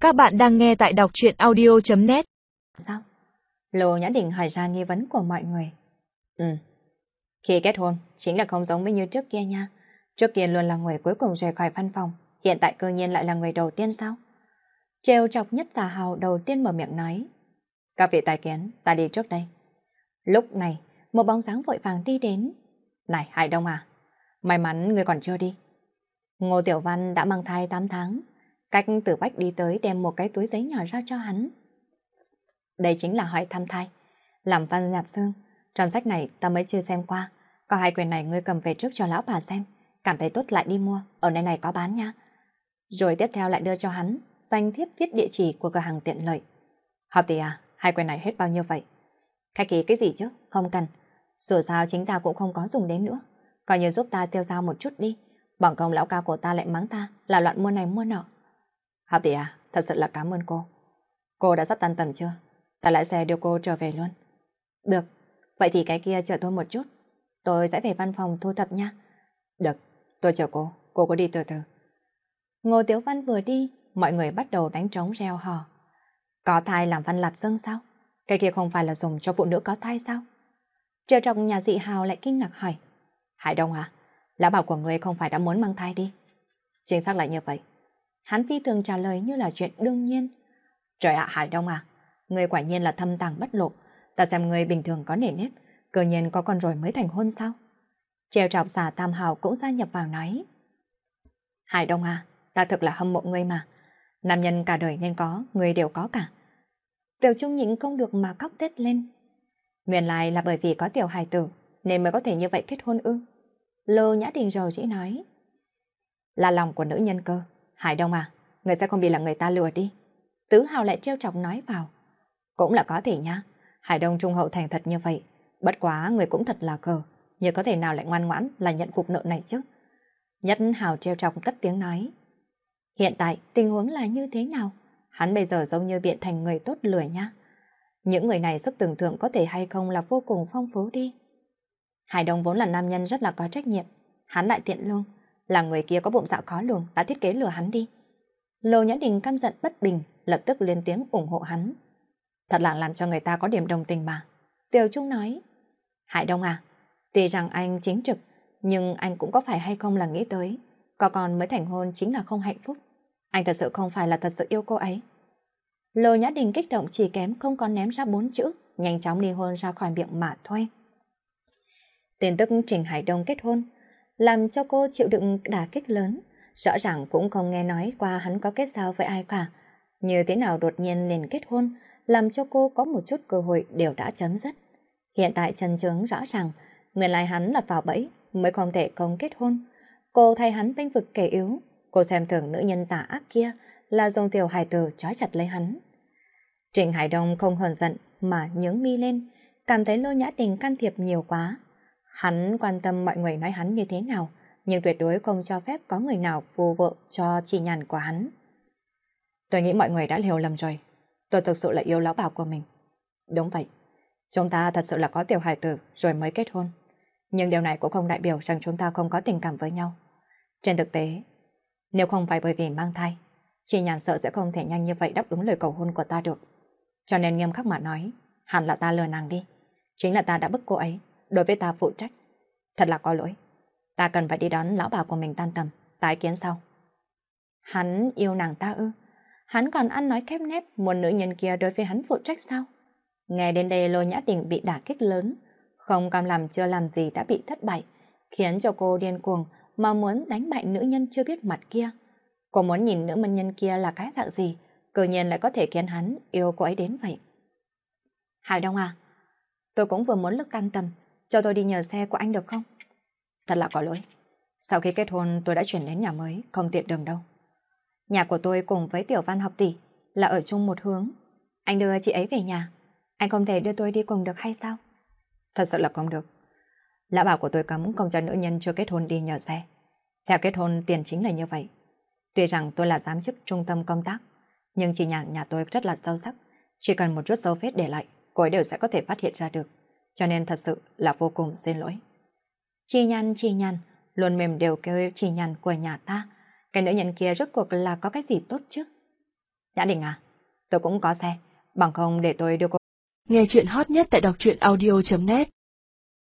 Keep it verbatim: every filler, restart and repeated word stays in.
Các bạn đang nghe tại đọc truyện audio chấm net. Sao? Lô Nhã Đình hỏi ra nghi vấn của mọi người. Ừ. Khi kết hôn, chính là không giống với như trước kia nha. Trước kia luôn là người cuối cùng rời khỏi văn phòng, hiện tại cơ nhiên lại là người đầu tiên sao? Trêu chọc nhất Tà Hào đầu tiên mở miệng nói. Các vị tài kiến, ta đi trước đây. Lúc này, một bóng dáng vội vàng đi đến. Này, Hải Đông à, may mắn người còn chưa đi. Ngô Tiểu Văn đã mang thai tám tháng, cách Tử Bách đi tới đem một cái túi giấy nhỏ ra cho hắn. Đây chính là hỏi thăm thai, làm văn nhạt xương. Trong sách này ta mới chưa xem qua, có hai quyển này ngươi cầm về trước cho lão bà xem, cảm thấy tốt lại đi mua, ở nơi này có bán nha. Rồi tiếp theo lại đưa cho hắn danh thiếp viết địa chỉ của cửa hàng tiện lợi. Học tỷ à, hai quyển này hết bao nhiêu vậy? Khách ký cái gì chứ, không cần. Dù sao chính ta cũng không có dùng đến nữa, coi như giúp ta tiêu dao một chút đi. Bằng công lão ca của ta lại mắng ta là loạn mua này mua nọ. Học tỷ à, thật sự là cảm ơn cô. Cô đã sắp tan tầm chưa? Ta lái xe đưa cô trở về luôn. Được, vậy thì cái kia chờ tôi một chút. Tôi sẽ về văn phòng thu thập nha. Được, tôi chờ cô, cô có đi từ từ. Ngô Tiểu Văn vừa đi, mọi người bắt đầu đánh trống reo hò. Có thai làm văn lạt xương sao? Cái kia không phải là dùng cho phụ nữ có thai sao? Trêu chọc nhà dị Hào lại kinh ngạc hỏi. Hải Đông à, lão bảo của người không phải đã muốn mang thai đi? Chính xác là như vậy. Hắn phi thường trả lời như là chuyện đương nhiên. Trời ạ, Hải Đông à, người quả nhiên là thâm tàng bất lộ. Ta xem người bình thường có nể nếp, cơ nhiên có con rồi mới thành hôn sao? Trêu chọc giả Tam Hào cũng gia nhập vào nói. Hải Đông à, ta thực là hâm mộ ngươi mà. Nam nhân cả đời nên có, người đều có cả. Tiểu Trung nhịn không được mà khóc thét lên. Nguyên lai là bởi vì có tiểu hài tử nên mới có thể như vậy kết hôn ư? Lô Nhã Đình rầu rĩ nói. Là lòng của nữ nhân cơ. Hải Đông à, người sẽ không bị là người ta lừa đi. Tứ Hào lại trêu chọc nói vào. Cũng là có thể nha. Hải Đông trung hậu thành thật như vậy. Bất quá người cũng thật là cờ. Nhưng có thể nào lại ngoan ngoãn là nhận cục nợ này chứ? Nhất Hào trêu chọc cất tiếng nói. Hiện tại tình huống là như thế nào? Hắn bây giờ giống như biện thành người tốt lừa nha. Những người này sức tưởng tượng có thể hay không là vô cùng phong phú đi. Hải Đông vốn là nam nhân rất là có trách nhiệm. Hắn lại tiện luôn. Là người kia có bụng dạ khó lường đã thiết kế lừa hắn đi. Lô Nhã Đình căm giận bất bình, lập tức lên tiếng ủng hộ hắn. Thật là làm cho người ta có điểm đồng tình mà. Tiểu Trung nói. Hải Đông à, tuy rằng anh chính trực, nhưng anh cũng có phải hay không là nghĩ tới có con mới thành hôn chính là không hạnh phúc. Anh thật sự không phải là thật sự yêu cô ấy. Lô Nhã Đình kích động chỉ kém không còn ném ra bốn chữ, nhanh chóng ly hôn ra khỏi miệng mà thôi. Tin tức Trình Hải Đông kết hôn làm cho cô chịu đựng đả kích lớn. Rõ ràng cũng không nghe nói qua hắn có kết giao với ai cả. Như thế nào đột nhiên liền kết hôn, làm cho cô có một chút cơ hội đều đã chấm dứt. Hiện tại chân chứng rõ ràng, nguyên lai hắn lọt vào bẫy mới không thể không kết hôn. Cô thay hắn bênh vực kẻ yếu, cô xem thường nữ nhân tà ác kia là dùng tiểu hài tử trói chặt lấy hắn. Trình Hải Đông không hờn giận mà nhướng mi lên, cảm thấy Lô Nhã Đình can thiệp nhiều quá. Hắn quan tâm mọi người nói hắn như thế nào, nhưng tuyệt đối không cho phép có người nào phù vợ cho chi nhàn của hắn. Tôi nghĩ mọi người đã hiểu lầm rồi. Tôi thực sự là yêu lão bảo của mình. Đúng vậy. Chúng ta thật sự là có tiểu hài tử rồi mới kết hôn. Nhưng điều này cũng không đại biểu rằng chúng ta không có tình cảm với nhau. Trên thực tế, nếu không phải bởi vì mang thai, chi nhàn sợ sẽ không thể nhanh như vậy đáp ứng lời cầu hôn của ta được. Cho nên nghiêm khắc mà nói, hẳn là ta lừa nàng đi. Chính là ta đã bức cô ấy, đối với ta phụ trách. Thật là có lỗi. Ta cần phải đi đón lão bà của mình tan tầm, tái kiến sau. Hắn yêu nàng ta ư? Hắn còn ăn nói khép nép muốn nữ nhân kia đối với hắn phụ trách sao? Nghe đến đây Lô Nhã Đình bị đả kích lớn, không cam làm chưa làm gì đã bị thất bại, khiến cho cô điên cuồng mà muốn đánh bại nữ nhân chưa biết mặt kia. Cô muốn nhìn nữ nhân kia là cái dạng gì, tự nhiên lại có thể khiến hắn yêu cô ấy đến vậy. Hải Đông à, tôi cũng vừa muốn lúc tan tầm, cho tôi đi nhờ xe của anh được không? Thật là có lỗi. Sau khi kết hôn tôi đã chuyển đến nhà mới, không tiện đường đâu. Nhà của tôi cùng với Tiểu Văn học tỷ là ở chung một hướng. Anh đưa chị ấy về nhà, anh không thể đưa tôi đi cùng được hay sao? Thật sự là không được. Lão bảo của tôi cấm không cho nữ nhân chưa kết hôn đi nhờ xe. Theo kết hôn tiền chính là như vậy. Tuy rằng tôi là giám chức trung tâm công tác, nhưng chị nhà nhà tôi rất là sâu sắc. Chỉ cần một chút dấu vết để lại, cô ấy đều sẽ có thể phát hiện ra được. Cho nên thật sự là vô cùng xin lỗi. Chị nhàn, chị nhàn, luôn mềm đều kêu chị nhàn của nhà ta. Cái nữ nhân kia rốt cuộc là có cái gì tốt chứ? Nhã Đình à, tôi cũng có xe, bằng không để tôi đưa cô. Nghe chuyện hot nhất tại đọc truyện audio chấm net